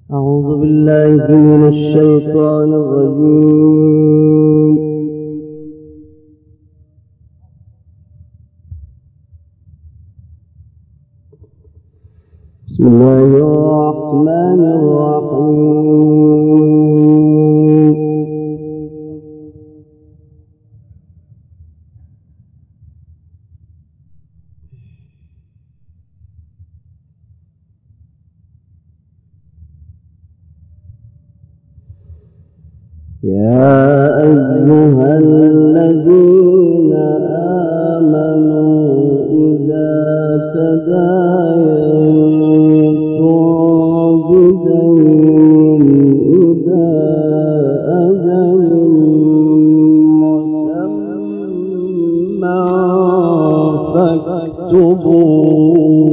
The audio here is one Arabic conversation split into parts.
أعوذ بالله من الشيطان الرجيم. بسم الله الرحمن الرحيم. يا أيها الذين آمنوا إذا تداينتم بدين إلى أجل مسمى فاكتبوه.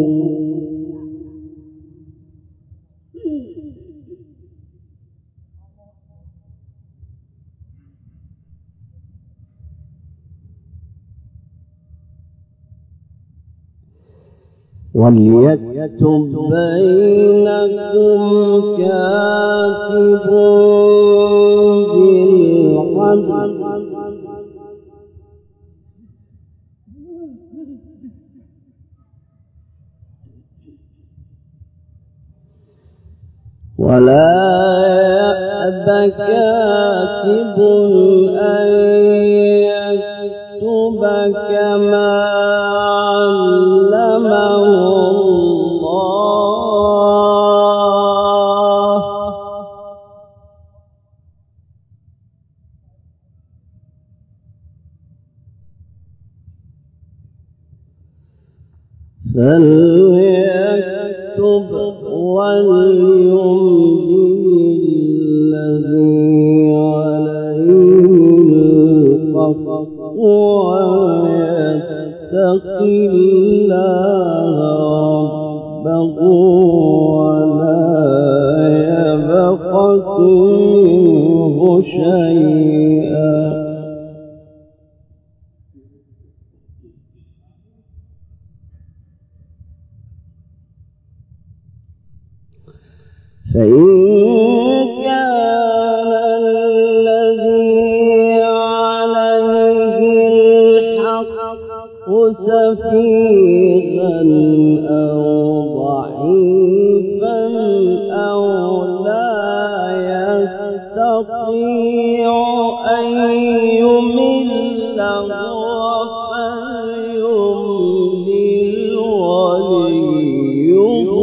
وليكتب بينكم كاتب بالعدل ولا يأب كاتب أن يكتب كما علمه الله، فليكتب وليملل الذي عليه الحق ويتق الله ربه ولا يبخس منه شيئا. فإن كان الذي عليه الحق سفيها أو ضعيفا أو لا يستطيع أن يمل فليملل وليه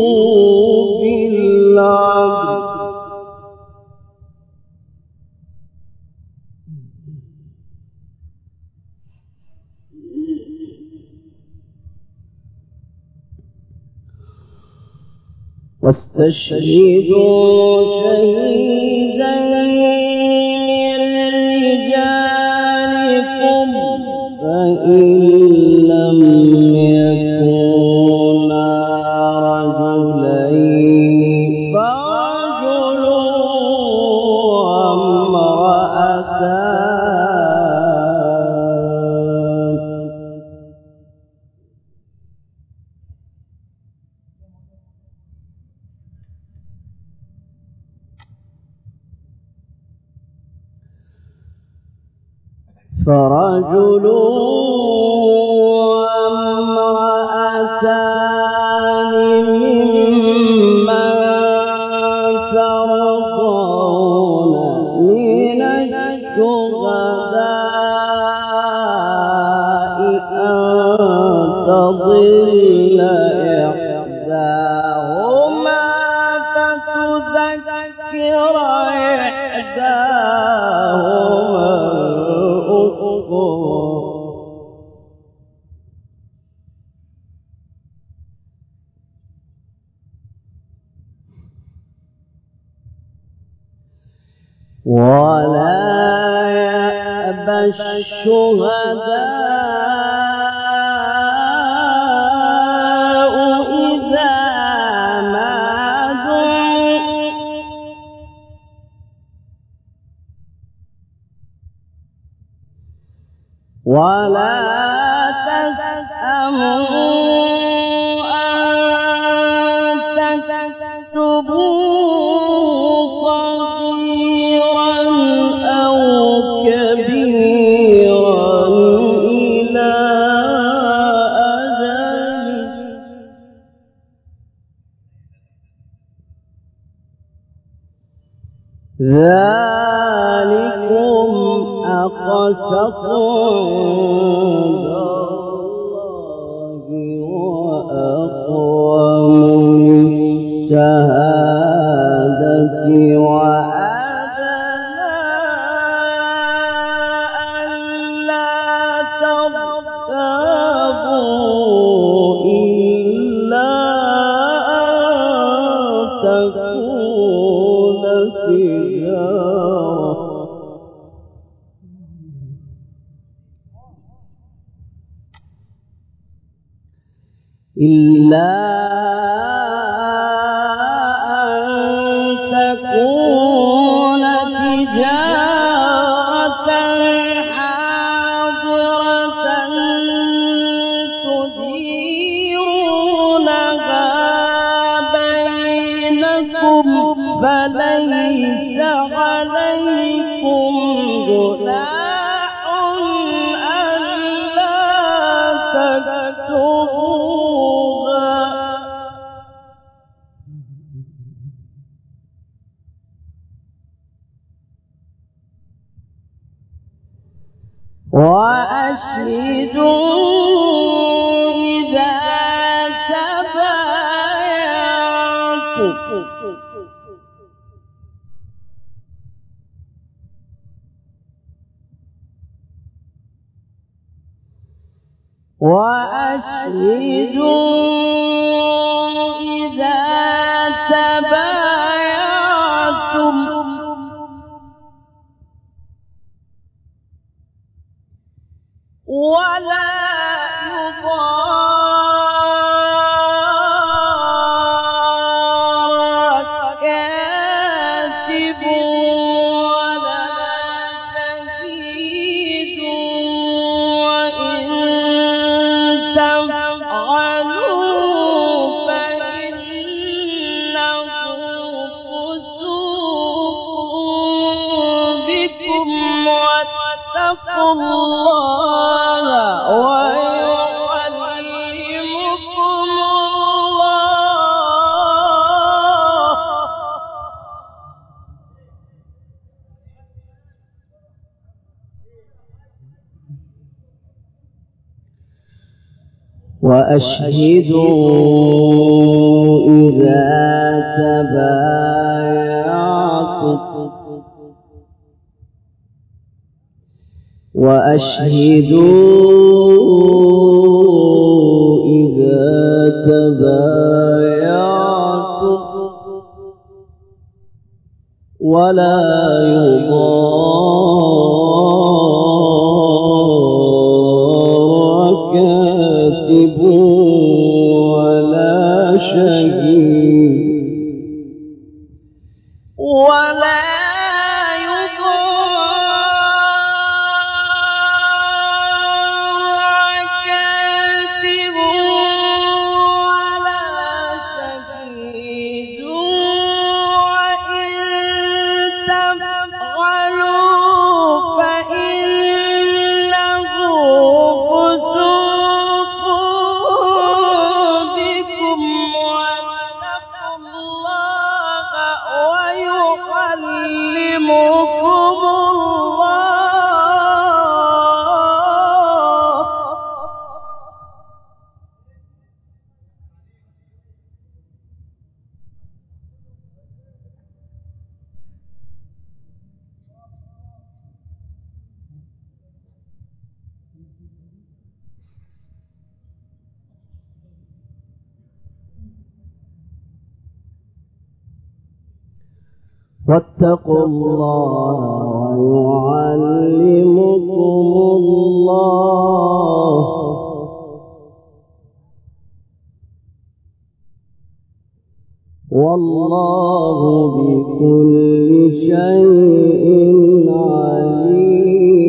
بالعدل. واستشهدوا شهيدين من رجالكم فإن لم يكونا رجلين فرجل وامرأتان. فرجل وامرأتان ممن ترضون من الشهداء أن تضل إحداهما فتذكر إحداهما ولا يأبى الشهداء إذا ما دعوا ولا تسأموا أن تكتبوا ذلكم أقسط عند الله وأقوم للشهادة وأدنى ألا ترتابوا إلا أن تكون تجارة إلا أن تكون تجارة حاضرة تديرونها بينكم فليس عليكم جناح ألا تكتبوها وأشهدوا إذا تبايعتم ولا يضار كاتب ولا شهيد وإن تفعلوا فإنه فسوق بكم واتقوا الله ويعلمكم الله وأشهدوا إذا تبايعتم ولا يضار كاتب ولا شهيد ولا واتقوا الله ويعلمكم الله والله بكل شيء عليم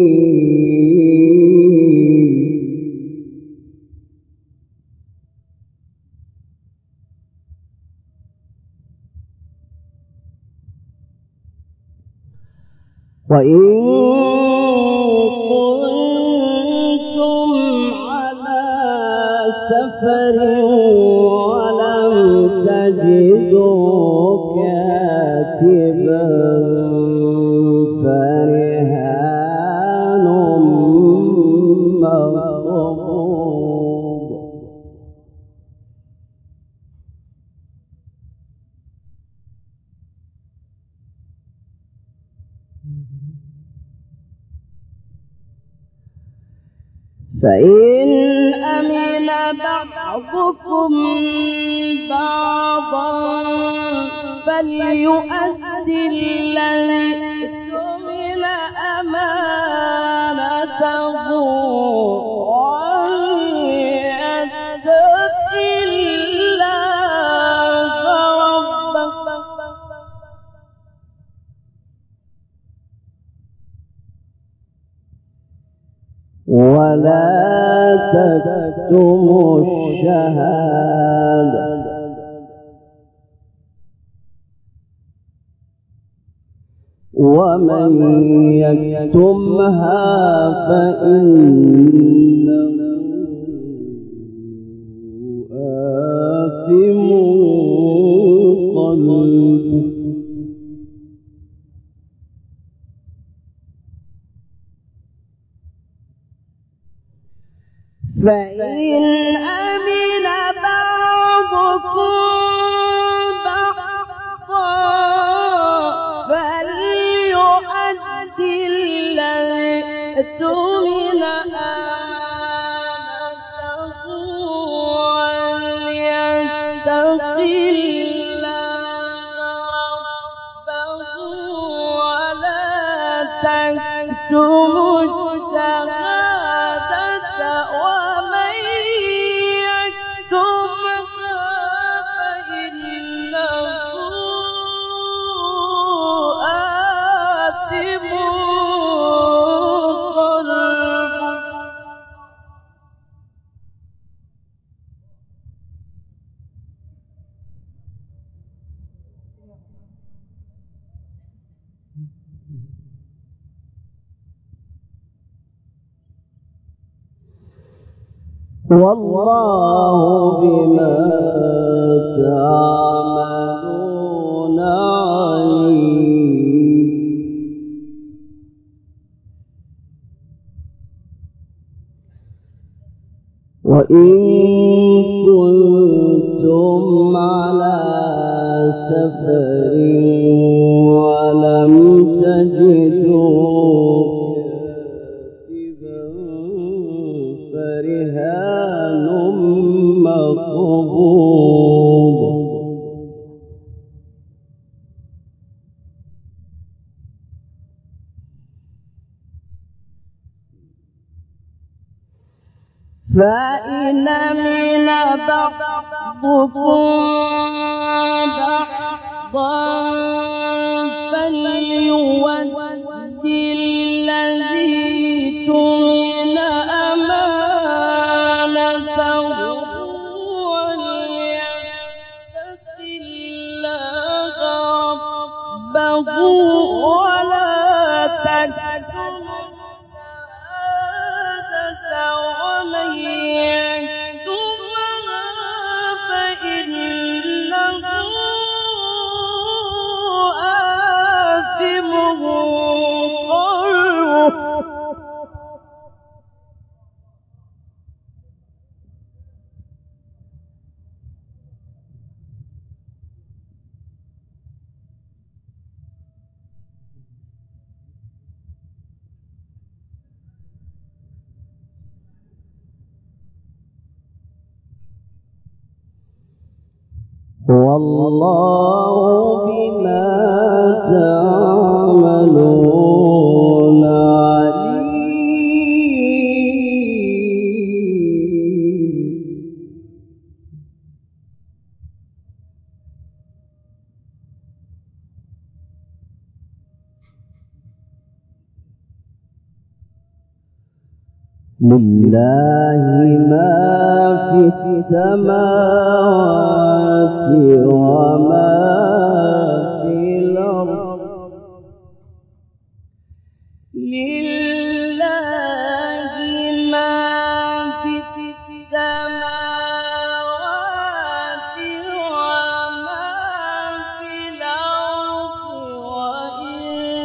وإن كنتم على سفر ولم تجدوا كاتبا فإن أمن بعضكم بعضا فليؤدي الذي اؤتمن أمانته وليتق الله ربه ولا تكتموا الشهادة ومن يكتمها فإنه آثم قلبه فإن أمن بعضكم بعضا فليؤدي الذي اؤتمن أمانته وليتق الله ربه ولا تكتموا الشهادة والله بما تعملون عليم وإن كنتم على سفر ولم تجدوا فرهان مقبوض فإن من بعضكم بعضا فليؤدي الذي اؤتمن أمانته وليتق الله ربه ولا تكتموا الشهادة ومن يكتمها فإنه آثم قلبه والله بما تعملون عليم لله ما في السماوات وما في الأرض لله ما في السماوات وما في الأرض وإن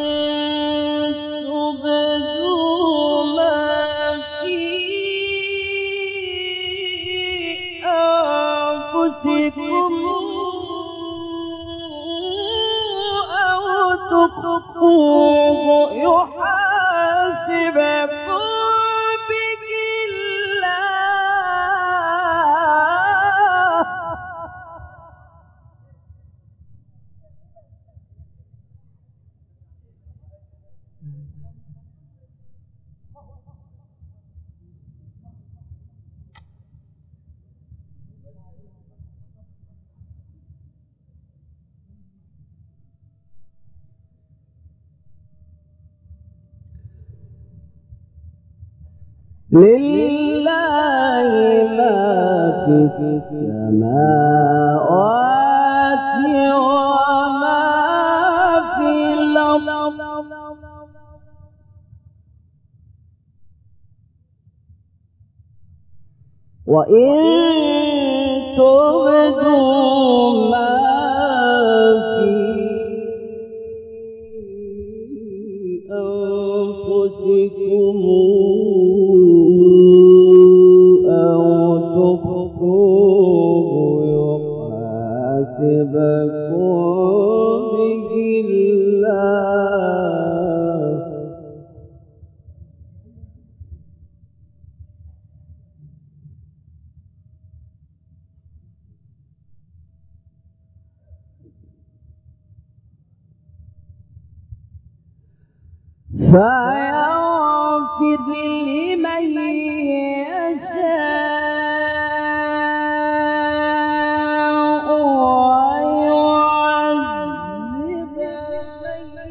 تبدوا ما في أنفسكم تخفوه يحاسبكم به الله لله ما في السماوات وما في الأرض وإن تبدوا ما في أنفسكم فيغفر لمن يشاء ويعذب من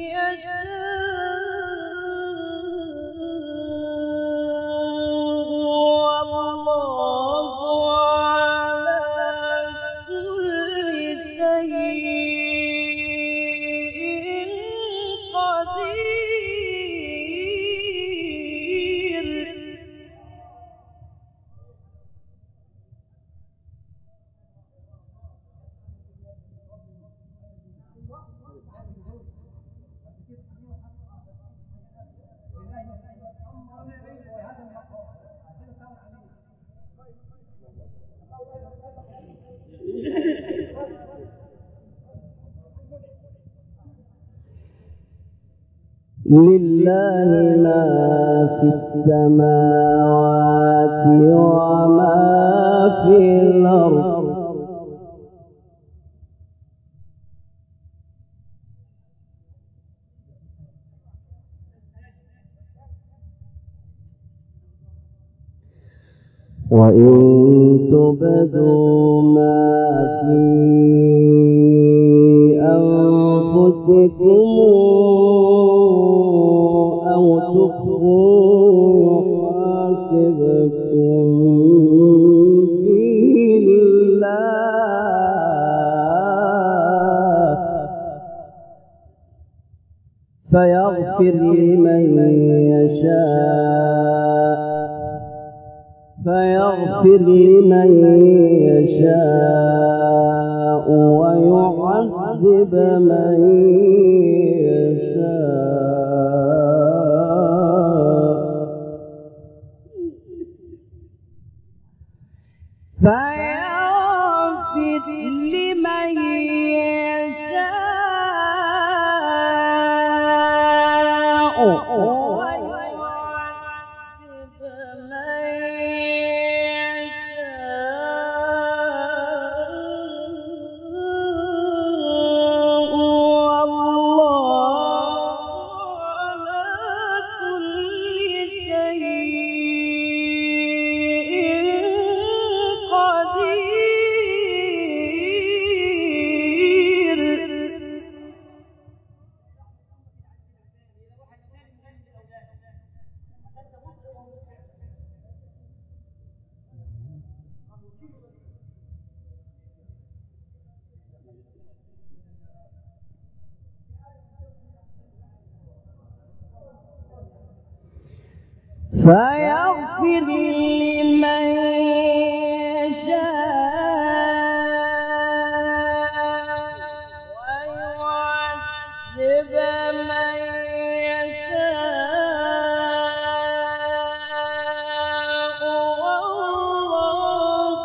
يشاء والله على كل شيء قدير لله ما في السماوات وما في الأرض وإن تبدوا ما في أنفسكم أو تخفوه يحاسبكم به الله فيغفر لمن يشاء ويعذب من فيغفر لمن يشاء ويعذب من يشاء والله على كل شيء قدير فيغفر لمن يشاء ويعذب من يشاء والله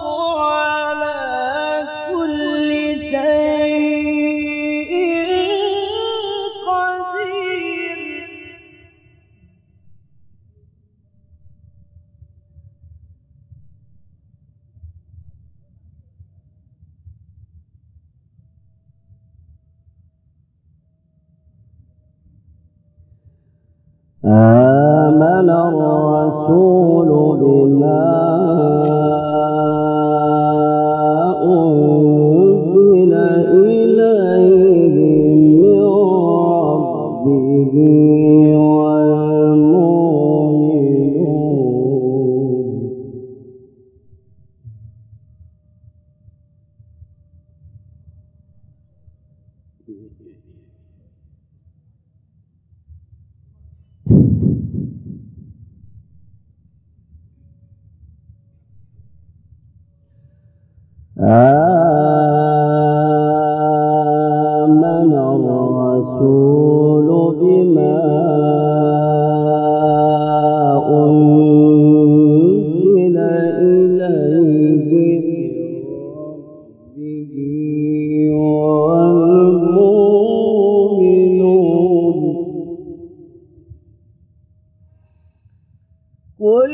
على كل شيء آمن الرسول بما أنزل إليه من ربه والمؤمنون كل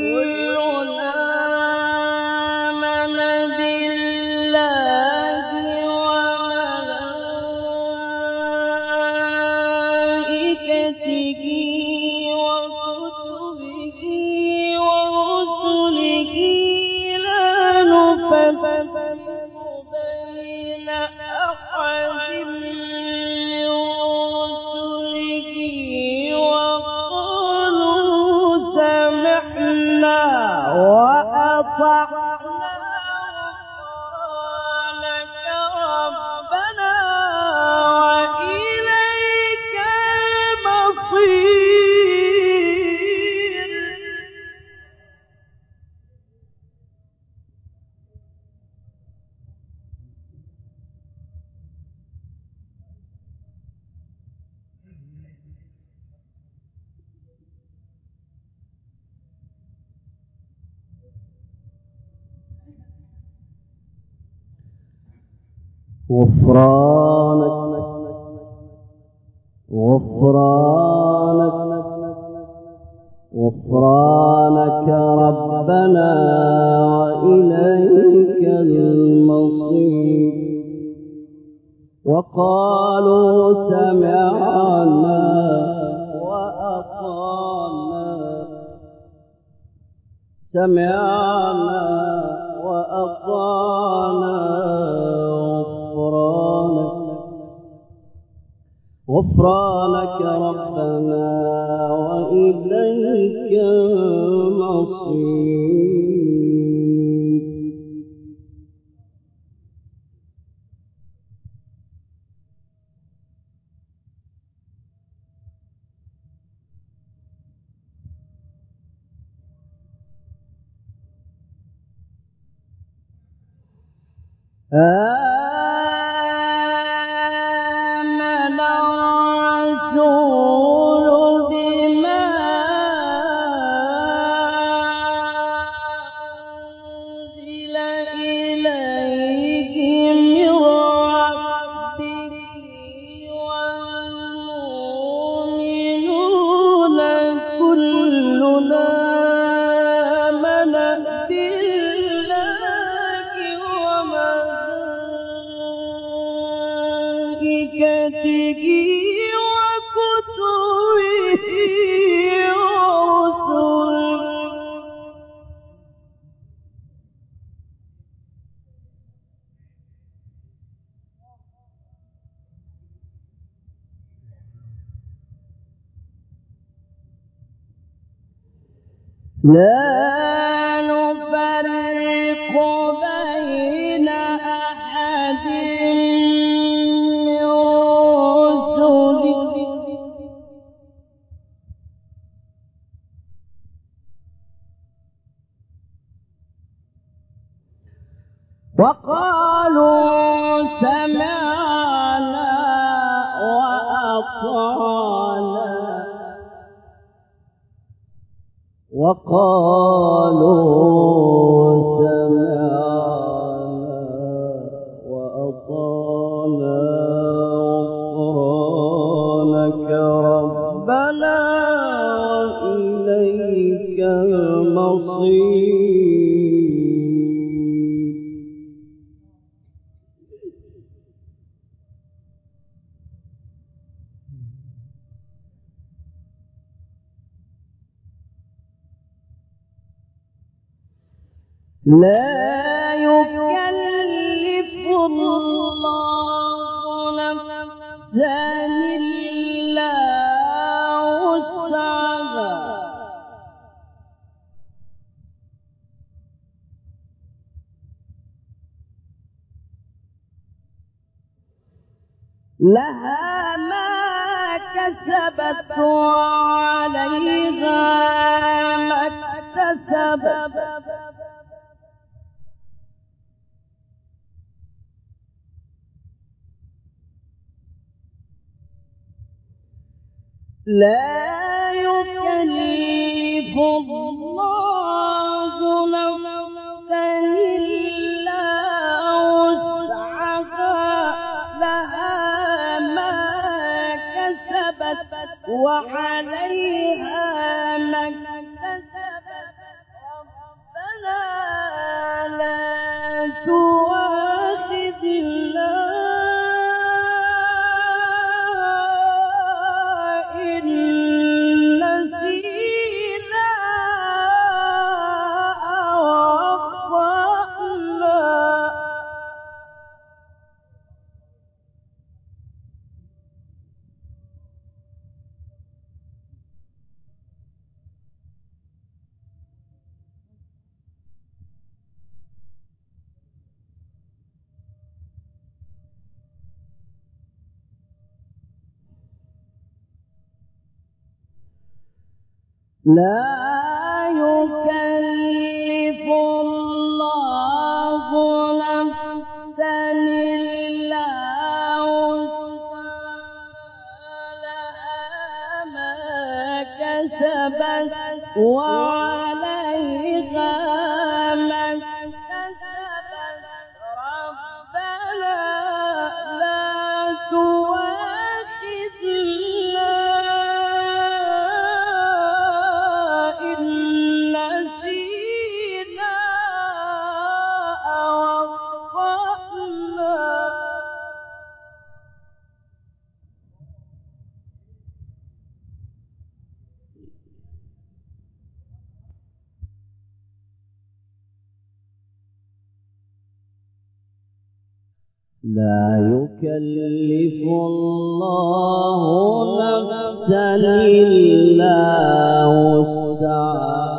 غفرانك ربنا وإليك المصير وقالوا سمعنا وأطعنا غفرانك ربنا وإليك المصير آمن الرسول بما أنزل إليه من ربه والمؤمنون كلنا آمن وكتبه ورسله لا نفرق بين أحد من رسله وقالوا سمعنا وأطعنا غفرانك ربنا وإليك المصير لا يكلف الله نفسا إلا وسعها لها ما كسبت وعليها ما اكتسبت لا يكلف الله نفسا إلا وسعها لها ما كسبت وعليها ما اكتسبت ربنا لا تؤاخذنا لا يكلف الله نفسا إلا وسعها ما كسبت وعليها ما اكتسبت ربنا لا تؤاخذنا لا يكلف الله نفسا إلا وسعها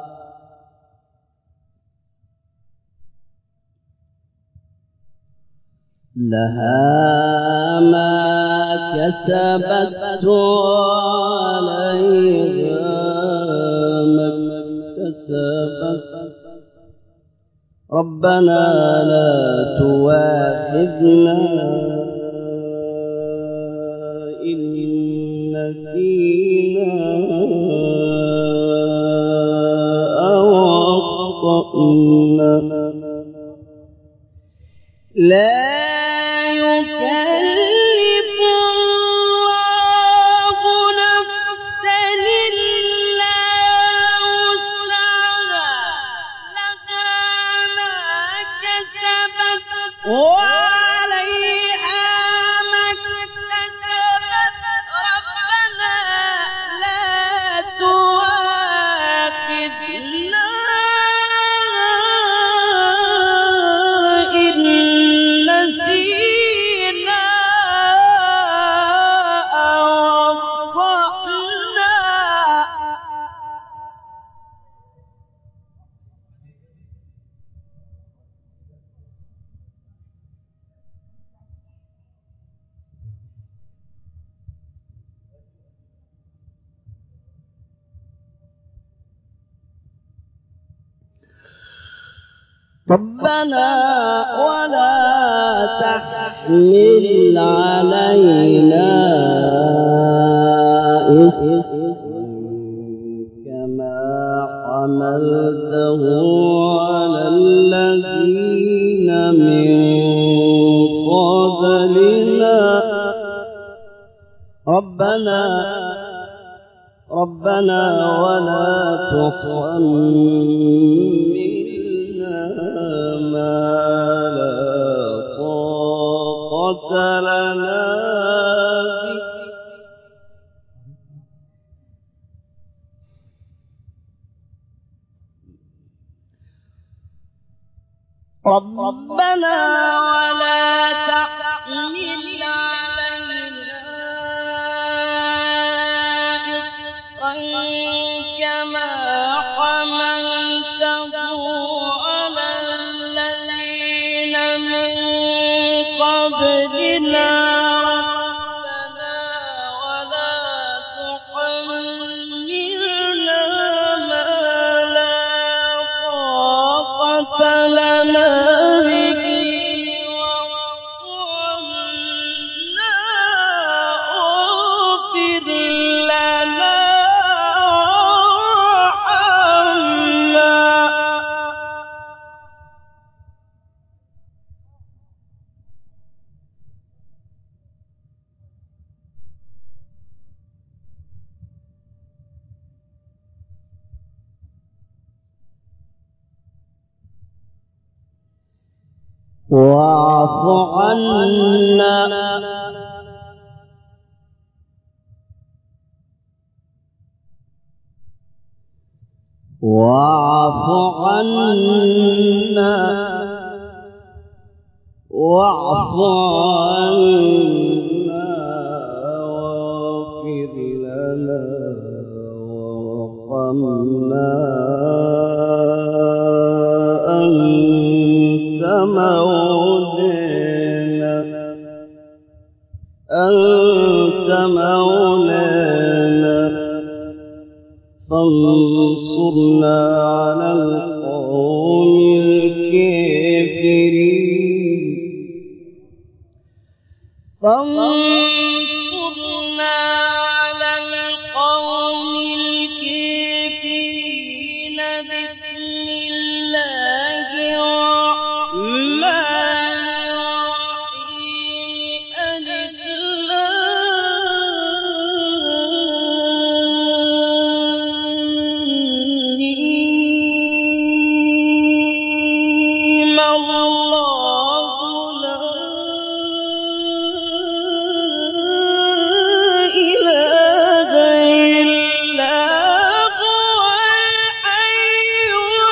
لها ما كسبت وعليها ما اكتسبت ربنا لا تؤاخذنا إن نسينا أو أخطأنا لا يكلف الله نفسا إلا وسعها لها ما كسبت وعليها ما اكتسبت ربنا لا تؤاخذنا إن نسينا أو أخطأنا ربنا ولا تحمل علينا إصرا كما حملته على الذين من قبلنا ربنا ولا تحملنا ما لا طاقة لنا به ربنا ولا تحمل علينا إصرا كما حملته على الذين من قبلنا واعف عنا واعف عنا واعف عنا واغفر لنا وارحمنا أنت مولانا فانصرنا على القوم الكافرين فانصرنا على القوم الكافرين بسم الله الرحمن الرحيم الله لا إله إلا هو الحي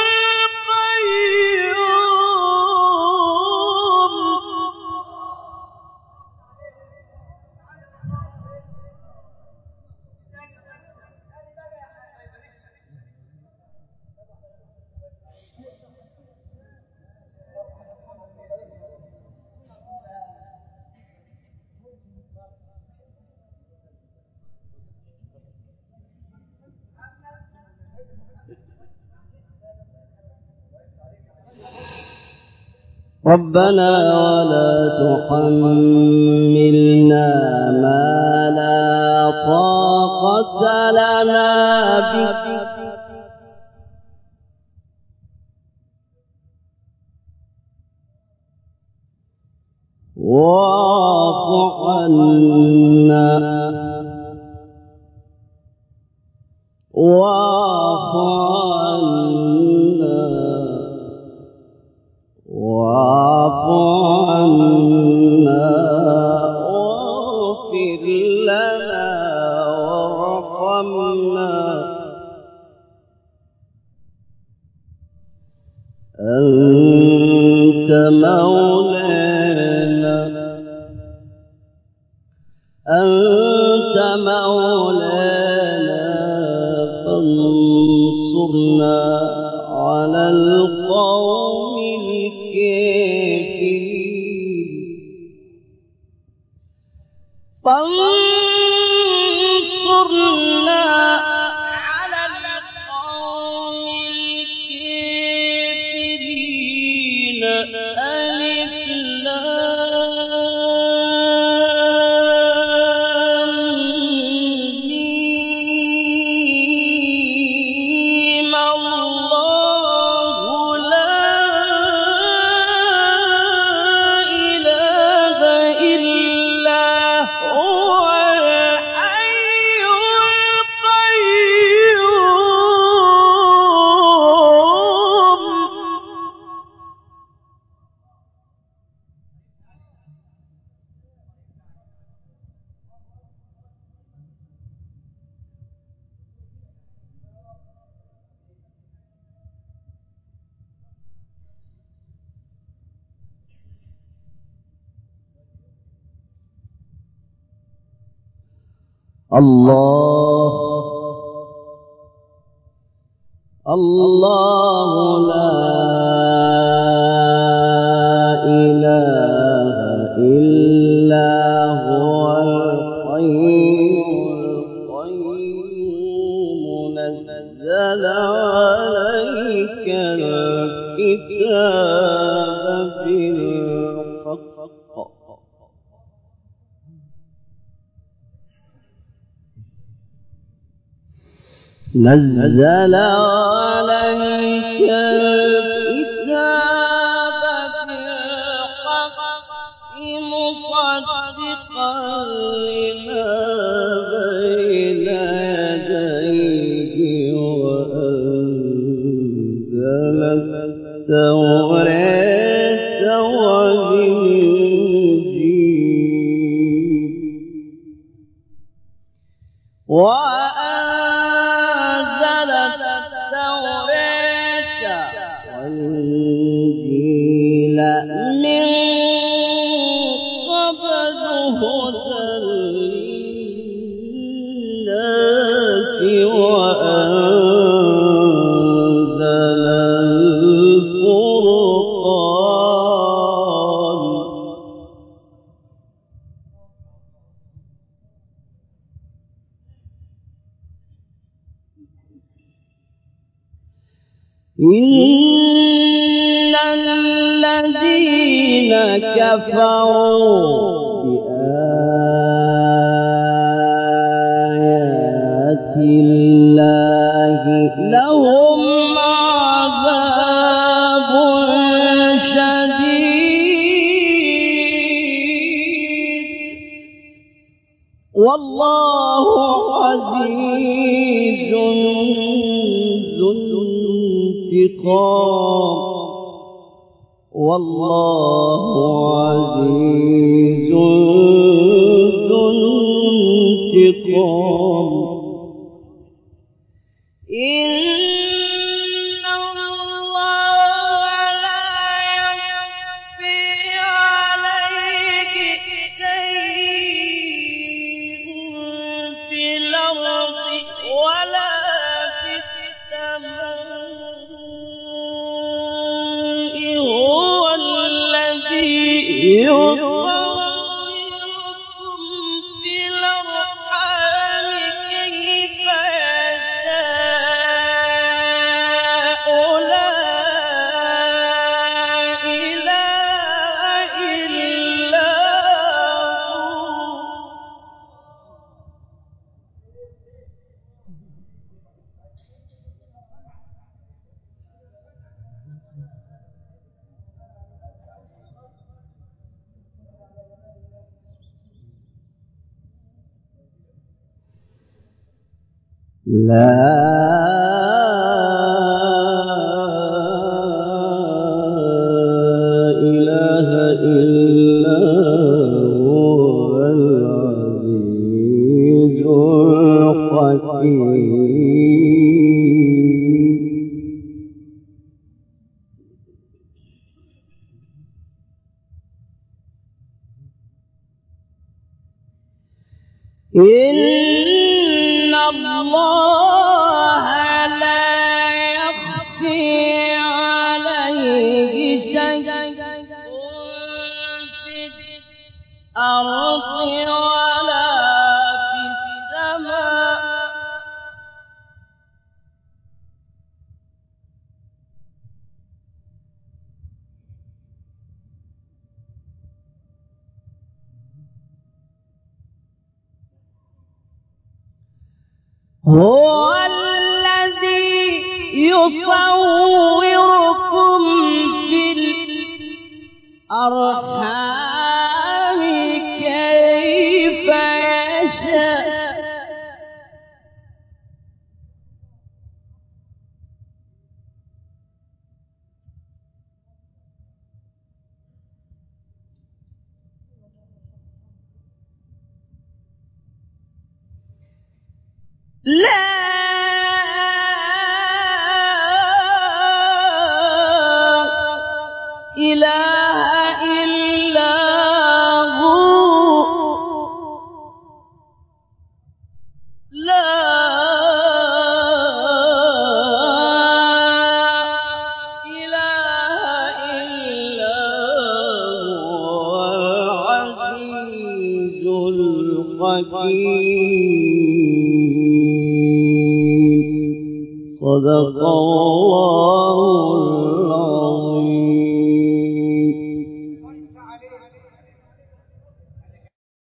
ربنا ولا تحملنا ما لا طاقة لنا به واعف عنا واعف عنا واعف عنا واغفر لنا وارحمنا أنت مولانا فانصرنا على القوم الكافرين فانصرنا على القوم الكافرين ألف لام ميم الله لا إله إلا هو الحي القيوم الله لا إله إلا هو الحي القيوم نزل عليك الكتاب بالحق نزل عليك الكتاب بالحق مصدقا لما بين يديه وأنزل التوراة وأنزل التوراة والإنجيل من قبل هدى للناس وأنزل الفرقان إن الذين كفروا بآيات الله لهم عذاب شديد والله عزيز ذو انتقام والله عزيز ذو انتقام إن الله لا يخفي عليه شيء في الأرض ولا في السماء هو الذي يصوركم في الأرحام كيف يشاء لا إله إلا هو لا إله إلا هو العزيز الحكيم إن الله لا يخفي عليه شيء في الأرض ولا في السماء هو الذي يصوركم في الأرحام كيف يشاء لا إله إلا هو لا إله إلا هو العزيز الحكيم صدق الله